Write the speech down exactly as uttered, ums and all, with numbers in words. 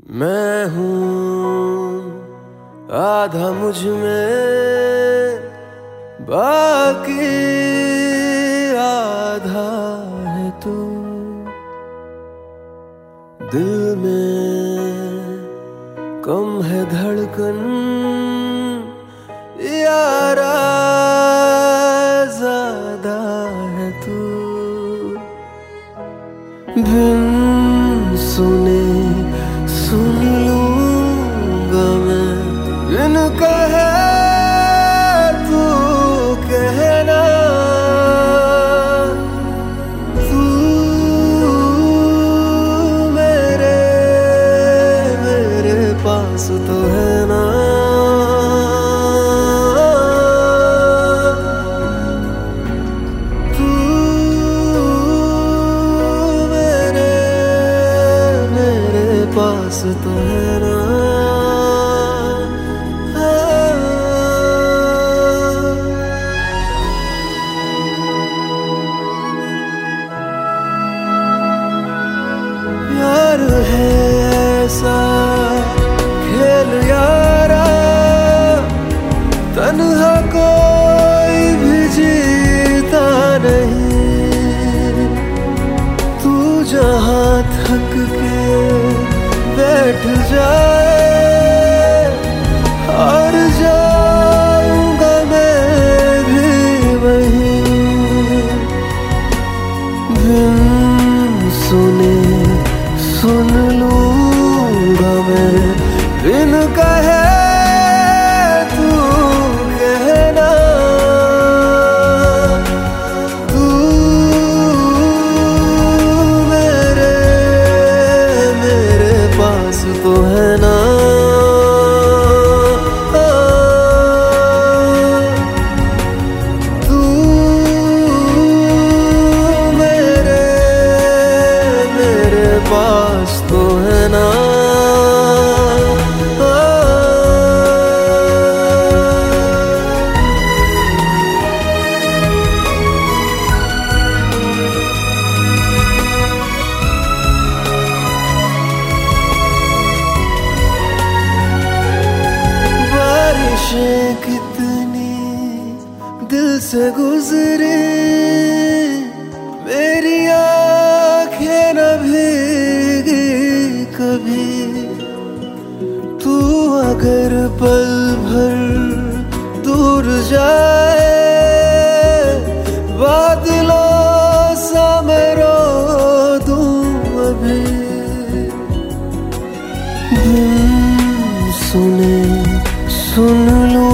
मैं हूँ आधा मुझ में, बाकी आधा है तू। दिल में कम है धड़कन यारा, ज़्यादा है तू। बिन सुने सुन लूंगा मैं, बिन कहे तू कहना। तू मेरे मेरे पास तो है ना। तू मेरे मेरे पास तो है ना। प्यार है ऐसा खेल यारा, तन्हा कोई भी जीता नहीं। तू जहाँ थक के बैठ जाए, और जाऊंगा मैं भी वहीं। बिन सुने सुन लूंगा मैं, बिन कहे तू कहना। तू मेरे मेरे पास तो है ना। तू मेरे मेरे पास तो है ना। बारिशें कितनी दिल से गुजरी, मेरी आँखें न भीगी कभी। तू अगर पल भर दूर जाए, बादलों सा मैं रो दूं अभी। बिन सुने सुन लूं